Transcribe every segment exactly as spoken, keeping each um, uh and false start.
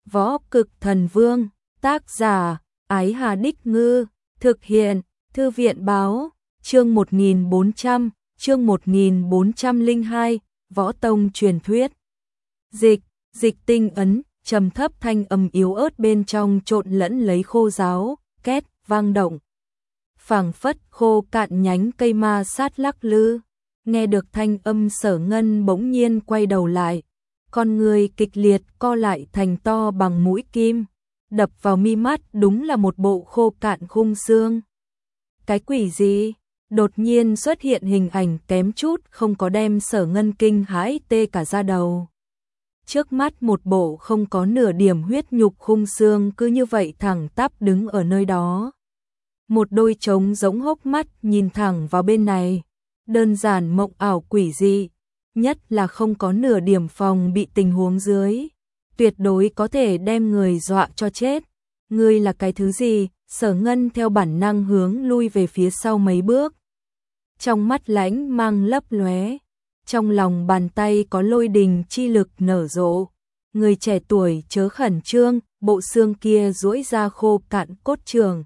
Võ Cực Thần Vương, tác giả, Ái Hà Đích Ngư, thực hiện, Thư viện Báo, chương một nghìn bốn trăm, chương một nghìn bốn trăm lẻ hai, Võ Tông truyền thuyết. Dịch, dịch tinh ấn, trầm thấp thanh âm yếu ớt bên trong trộn lẫn lấy khô giáo, két, vang động. Phảng phất khô cạn nhánh cây ma sát lắc lư, nghe được thanh âm Sở Ngân bỗng nhiên quay đầu lại. Con người kịch liệt co lại thành to bằng mũi kim, đập vào mi mắt đúng là một bộ khô cạn khung xương. Cái quỷ gì? Đột nhiên xuất hiện hình ảnh kém chút không có đem Sở Ngân kinh hãi tê cả da đầu. Trước mắt một bộ không có nửa điểm huyết nhục khung xương cứ như vậy thẳng tắp đứng ở nơi đó. Một đôi trống giống hốc mắt nhìn thẳng vào bên này, đơn giản mộng ảo quỷ dị. Nhất là không có nửa điểm phòng bị tình huống dưới, tuyệt đối có thể đem người dọa cho chết. Ngươi là cái thứ gì? Sở Ngân theo bản năng hướng lui về phía sau mấy bước. Trong mắt lãnh mang lấp lóe, trong lòng bàn tay có lôi đình chi lực nở rộ. Người trẻ tuổi chớ khẩn trương, bộ xương kia duỗi ra khô cạn cốt trường.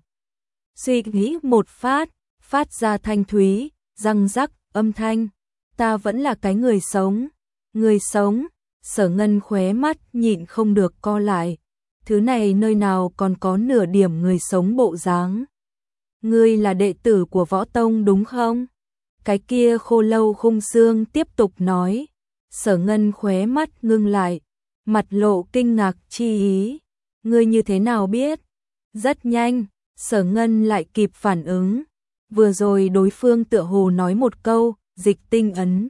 Suy nghĩ một phát, phát ra thanh thúy, răng rắc, âm thanh. Ta vẫn là cái người sống, người sống. Sở Ngân khóe mắt nhịn không được co lại. Thứ này nơi nào còn có nửa điểm người sống bộ dáng. Ngươi là đệ tử của Võ Tông đúng không? Cái kia khô lâu khung xương tiếp tục nói. Sở Ngân khóe mắt ngưng lại, mặt lộ kinh ngạc chi ý. Ngươi như thế nào biết? Rất nhanh, Sở Ngân lại kịp phản ứng. Vừa rồi đối phương tựa hồ nói một câu, dịch tinh ấn.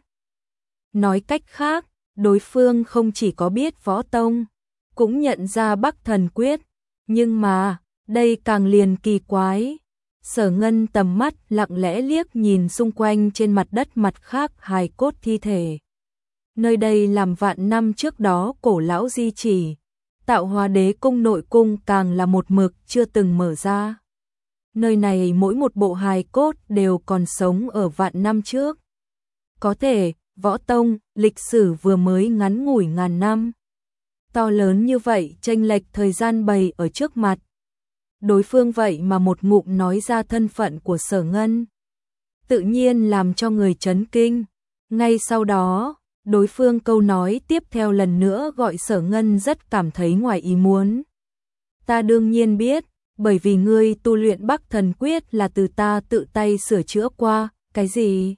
Nói cách khác, đối phương không chỉ có biết Võ Tông, cũng nhận ra Bắc Thần Quyết. Nhưng mà, đây càng liền kỳ quái. Sở Ngân tầm mắt lặng lẽ liếc nhìn xung quanh trên mặt đất mặt khác hài cốt thi thể. Nơi đây làm vạn năm trước đó cổ lão di chỉ. Tạo Hóa Đế cung nội cung càng là một mực chưa từng mở ra. Nơi này mỗi một bộ hài cốt đều còn sống ở vạn năm trước. Có thể, Võ Tông, lịch sử vừa mới ngắn ngủi ngàn năm. To lớn như vậy, chênh lệch thời gian bày ở trước mặt. Đối phương vậy mà một ngụm nói ra thân phận của Sở Ngân. Tự nhiên làm cho người chấn kinh. Ngay sau đó, đối phương câu nói tiếp theo lần nữa gọi Sở Ngân rất cảm thấy ngoài ý muốn. Ta đương nhiên biết, bởi vì ngươi tu luyện Bắc Thần Quyết là từ ta tự tay sửa chữa qua. Cái gì?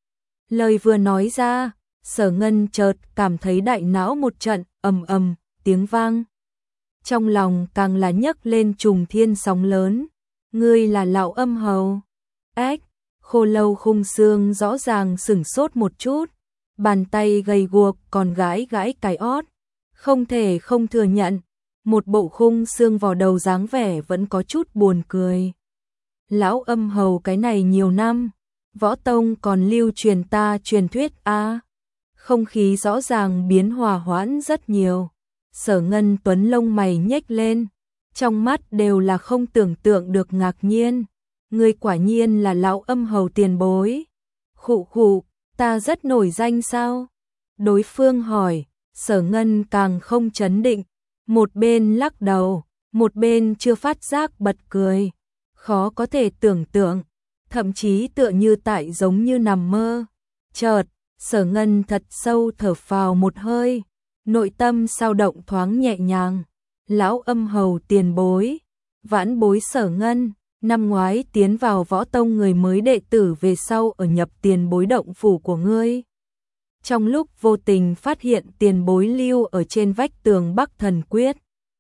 Lời vừa nói ra, Sở Ngân chợt cảm thấy đại não một trận ầm ầm tiếng vang. Trong lòng càng là nhấc lên trùng thiên sóng lớn. Ngươi là Lão Âm Hầu. Ách, khô lâu khung xương rõ ràng sửng sốt một chút, bàn tay gầy guộc còn gãi gãi cái ót. Không thể không thừa nhận, một bộ khung xương vào đầu dáng vẻ vẫn có chút buồn cười. Lão Âm Hầu cái này nhiều năm, Võ Tông còn lưu truyền ta truyền thuyết a. Không khí rõ ràng biến hòa hoãn rất nhiều. Sở Ngân Tuấn lông mày nhếch lên, trong mắt đều là không tưởng tượng được ngạc nhiên. Ngươi quả nhiên là Lão Âm Hầu tiền bối. Khụ khụ, ta rất nổi danh sao? Đối phương hỏi. Sở Ngân càng không chấn định, một bên lắc đầu, một bên chưa phát giác bật cười. Khó có thể tưởng tượng, thậm chí tựa như tại giống như nằm mơ. Chợt, Sở Ngân thật sâu thở phào một hơi, nội tâm sao động thoáng nhẹ nhàng. Lão Âm Hầu tiền bối, vãn bối Sở Ngân, năm ngoái tiến vào Võ Tông người mới đệ tử về sau ở nhập tiền bối động phủ của ngươi. Trong lúc vô tình phát hiện tiền bối lưu ở trên vách tường Bắc Thần Quyết.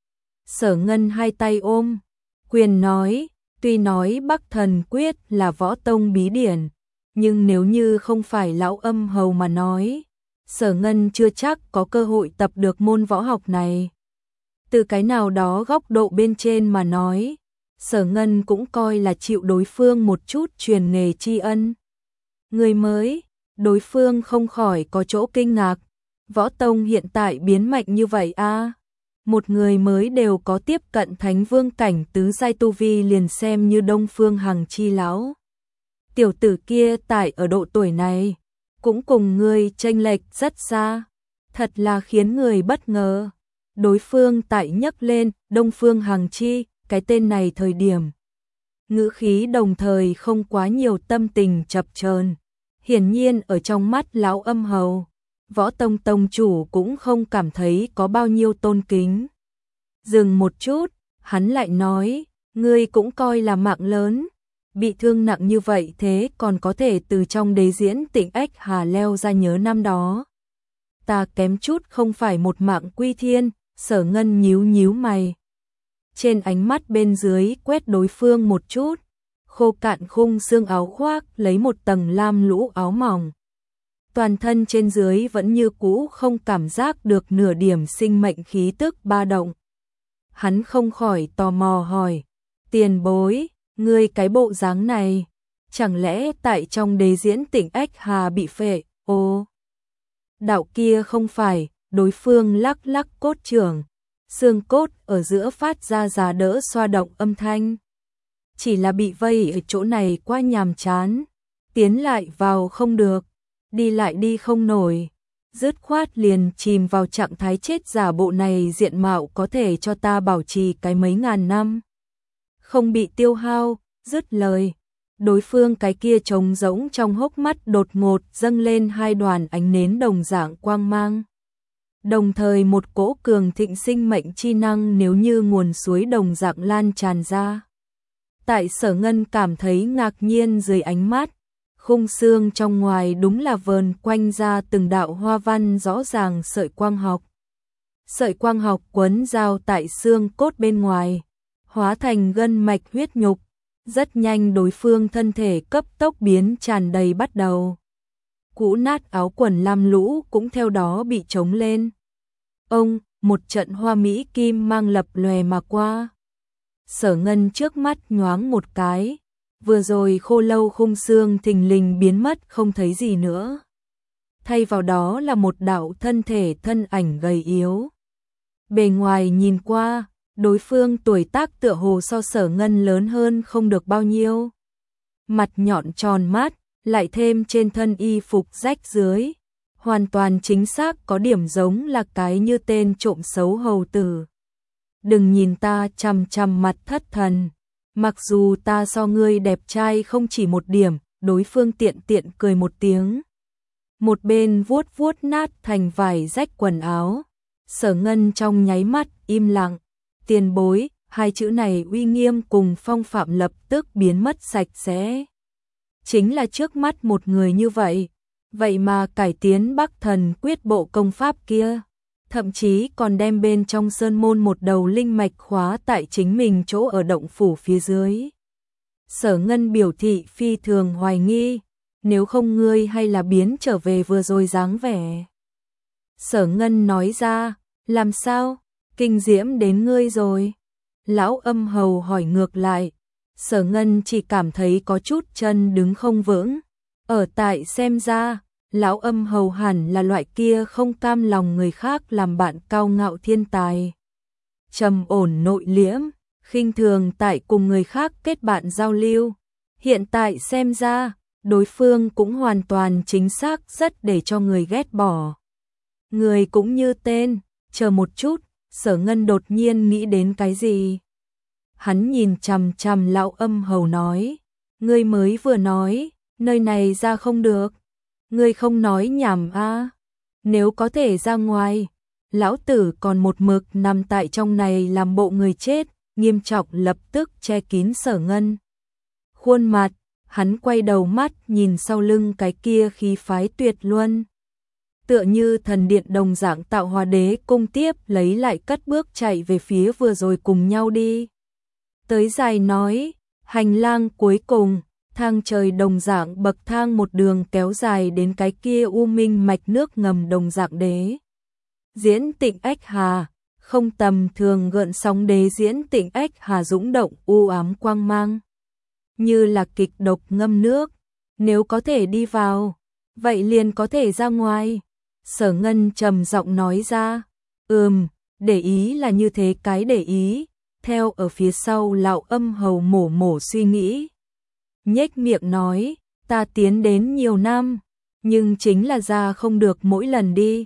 Sở Ngân hai tay ôm quyền nói, tuy nói Bắc Thần Quyết là Võ Tông bí điển, nhưng nếu như không phải Lão Âm Hầu mà nói, Sở Ngân chưa chắc có cơ hội tập được môn võ học này. Từ cái nào đó góc độ bên trên mà nói, Sở Ngân cũng coi là chịu đối phương một chút truyền nghề tri ân. Người mới, đối phương không khỏi có chỗ kinh ngạc. Võ Tông hiện tại biến mạnh như vậy a à? Một người mới đều có tiếp cận Thánh Vương cảnh tứ giai tu vi liền xem như Đông Phương Hằng chi lão. Tiểu tử kia tại ở độ tuổi này, cũng cùng ngươi chênh lệch rất xa, thật là khiến người bất ngờ. Đối phương tại nhấc lên Đông Phương Hằng Chi, cái tên này thời điểm. Ngữ khí đồng thời không quá nhiều tâm tình chập chờn. Hiển nhiên ở trong mắt lão Âm Hầu, Võ Tông tông chủ cũng không cảm thấy có bao nhiêu tôn kính. Dừng một chút, hắn lại nói, ngươi cũng coi là mạng lớn, bị thương nặng như vậy thế còn có thể từ trong đế diễn Tịnh Ách Hà leo ra, nhớ năm đó. Ta kém chút không phải một mạng quy thiên. Sở Ngân nhíu nhíu mày. Trên ánh mắt bên dưới quét đối phương một chút, khô cạn khung xương áo khoác lấy một tầng lam lũ áo mỏng. Toàn thân trên dưới vẫn như cũ không cảm giác được nửa điểm sinh mệnh khí tức ba động. Hắn không khỏi tò mò hỏi, tiền bối, ngươi cái bộ dáng này, chẳng lẽ tại trong đế diễn Tịnh Ách Hà bị phệ, ô. Đạo kia không phải, đối phương lắc lắc cốt trưởng, xương cốt ở giữa phát ra giá đỡ xoa động âm thanh. Chỉ là bị vây ở chỗ này quá nhàm chán, tiến lại vào không được, đi lại đi không nổi, dứt khoát liền chìm vào trạng thái chết giả bộ này, diện mạo có thể cho ta bảo trì cái mấy ngàn năm. Không bị tiêu hao, dứt lời. Đối phương cái kia trống rỗng trong hốc mắt đột ngột dâng lên hai đoàn ánh nến đồng dạng quang mang. Đồng thời một cỗ cường thịnh sinh mệnh chi năng nếu như nguồn suối đồng dạng lan tràn ra. Tại Sở Ngân cảm thấy ngạc nhiên dưới ánh mắt, khung xương trong ngoài đúng là vờn quanh ra từng đạo hoa văn rõ ràng sợi quang học. Sợi quang học quấn giao tại xương cốt bên ngoài, hóa thành gân mạch huyết nhục. Rất nhanh đối phương thân thể cấp tốc biến tràn đầy bắt đầu. Cũ nát áo quần lam lũ cũng theo đó bị trống lên. Ông, một trận hoa mỹ kim mang lập lòe mà qua. Sở Ngân trước mắt nhoáng một cái, vừa rồi khô lâu khung xương thình lình biến mất không thấy gì nữa. Thay vào đó là một đạo thân thể thân ảnh gầy yếu. Bề ngoài nhìn qua, đối phương tuổi tác tựa hồ so Sở Ngân lớn hơn không được bao nhiêu. Mặt nhọn tròn mát, lại thêm trên thân y phục rách dưới, hoàn toàn chính xác có điểm giống là cái như tên trộm xấu hầu tử. Đừng nhìn ta chằm chằm mặt thất thần, mặc dù ta so ngươi đẹp trai không chỉ một điểm, đối phương tiện tiện cười một tiếng. Một bên vuốt vuốt nát thành vải rách quần áo, Sở Ngân trong nháy mắt im lặng. Tiền bối, hai chữ này uy nghiêm cùng phong phạm lập tức biến mất sạch sẽ. Chính là trước mắt một người như vậy, vậy mà cải tiến Bắc Thần Quyết bộ công pháp kia, thậm chí còn đem bên trong sơn môn một đầu linh mạch khóa tại chính mình chỗ ở động phủ phía dưới. Sở Ngân biểu thị phi thường hoài nghi, nếu không ngươi hay là biến trở về vừa rồi dáng vẻ. Sở Ngân nói ra, làm sao? Kinh diễm đến ngươi rồi. Lão Âm Hầu hỏi ngược lại. Sở Ngân chỉ cảm thấy có chút chân đứng không vững. Ở tại xem ra, Lão Âm Hầu hẳn là loại kia không cam lòng người khác làm bạn cao ngạo thiên tài. Trầm ổn nội liễm, khinh thường tại cùng người khác kết bạn giao lưu. Hiện tại xem ra, đối phương cũng hoàn toàn chính xác rất để cho người ghét bỏ. Người cũng như tên, chờ một chút. Sở Ngân đột nhiên nghĩ đến cái gì? Hắn nhìn chằm chằm Lão Âm Hầu nói, ngươi mới vừa nói, nơi này ra không được. Ngươi không nói nhảm a? Nếu có thể ra ngoài, lão tử còn một mực nằm tại trong này làm bộ người chết, nghiêm trọng lập tức che kín Sở Ngân. Khuôn mặt, hắn quay đầu mắt nhìn sau lưng cái kia khí phái tuyệt luân. Tựa như thần điện đồng dạng tạo Hoa Đế cung tiếp lấy lại cất bước chạy về phía vừa rồi cùng nhau đi. Tới dài nói, hành lang cuối cùng, thang trời đồng dạng bậc thang một đường kéo dài đến cái kia u minh mạch nước ngầm đồng dạng đế. Diễn Tịnh Ách Hà, không tầm thường gợn sóng đế diễn Tịnh Ách Hà dũng động u ám quang mang. Như là kịch độc ngâm nước, nếu có thể đi vào, vậy liền có thể ra ngoài. Sở Ngân trầm giọng nói ra, ừm, để ý là như thế cái để ý, theo ở phía sau Lão Âm Hầu mổ mổ suy nghĩ. Nhếch miệng nói, ta tiến đến nhiều năm, nhưng chính là ra không được mỗi lần đi,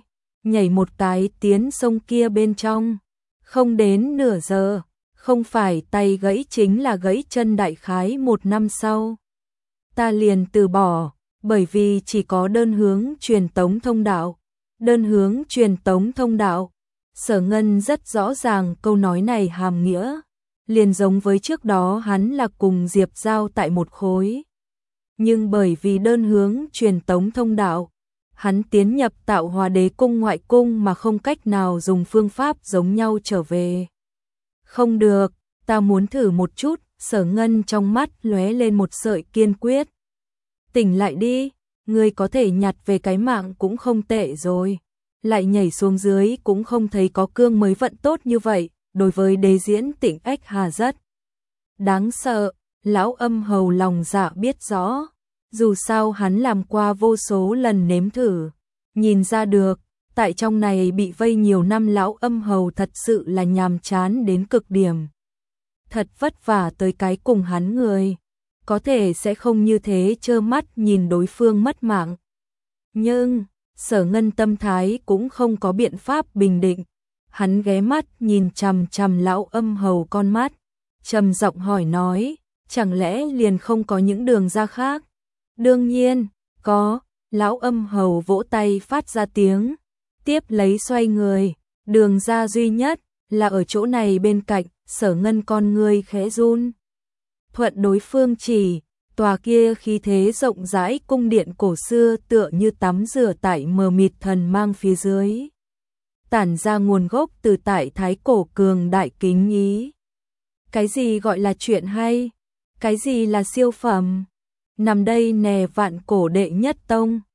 nhảy một cái tiến sông kia bên trong. Không đến nửa giờ, không phải tay gãy chính là gãy chân, đại khái một năm sau. Ta liền từ bỏ, bởi vì chỉ có đơn hướng truyền tống thông đạo. Đơn hướng truyền tống thông đạo. Sở Ngân rất rõ ràng câu nói này hàm nghĩa, liền giống với trước đó hắn là cùng Diệp Giao tại một khối. Nhưng bởi vì đơn hướng truyền tống thông đạo, hắn tiến nhập Tạo Hóa Đế cung ngoại cung mà không cách nào dùng phương pháp giống nhau trở về. Không được, ta muốn thử một chút, Sở Ngân trong mắt lóe lên một sợi kiên quyết. Tỉnh lại đi, ngươi có thể nhặt về cái mạng cũng không tệ rồi. Lại nhảy xuống dưới cũng không thấy có cương mới vận tốt như vậy, đối với đế diễn Tịnh Ách Hà rất đáng sợ. Lão Âm Hầu lòng dạ biết rõ, dù sao hắn làm qua vô số lần nếm thử, nhìn ra được, tại trong này bị vây nhiều năm Lão Âm Hầu thật sự là nhàm chán đến cực điểm. Thật vất vả tới cái cùng hắn người, có thể sẽ không như thế trơ mắt nhìn đối phương mất mạng. Nhưng Sở Ngân tâm thái cũng không có biện pháp bình định, hắn ghé mắt nhìn chằm chằm Lão Âm Hầu con mắt, trầm giọng hỏi nói, chẳng lẽ liền không có những đường ra khác? Đương nhiên, có. Lão Âm Hầu vỗ tay phát ra tiếng, tiếp lấy xoay người, đường ra duy nhất là ở chỗ này bên cạnh. Sở Ngân con người khẽ run, thuận đối phương chỉ. Tòa kia khí thế rộng rãi cung điện cổ xưa tựa như tắm rửa tại mờ mịt thần mang phía dưới, tản ra nguồn gốc từ tại thái cổ cường đại kính ý. Cái gì gọi là chuyện hay? Cái gì là siêu phẩm? Nằm đây nè, vạn cổ đệ nhất tông,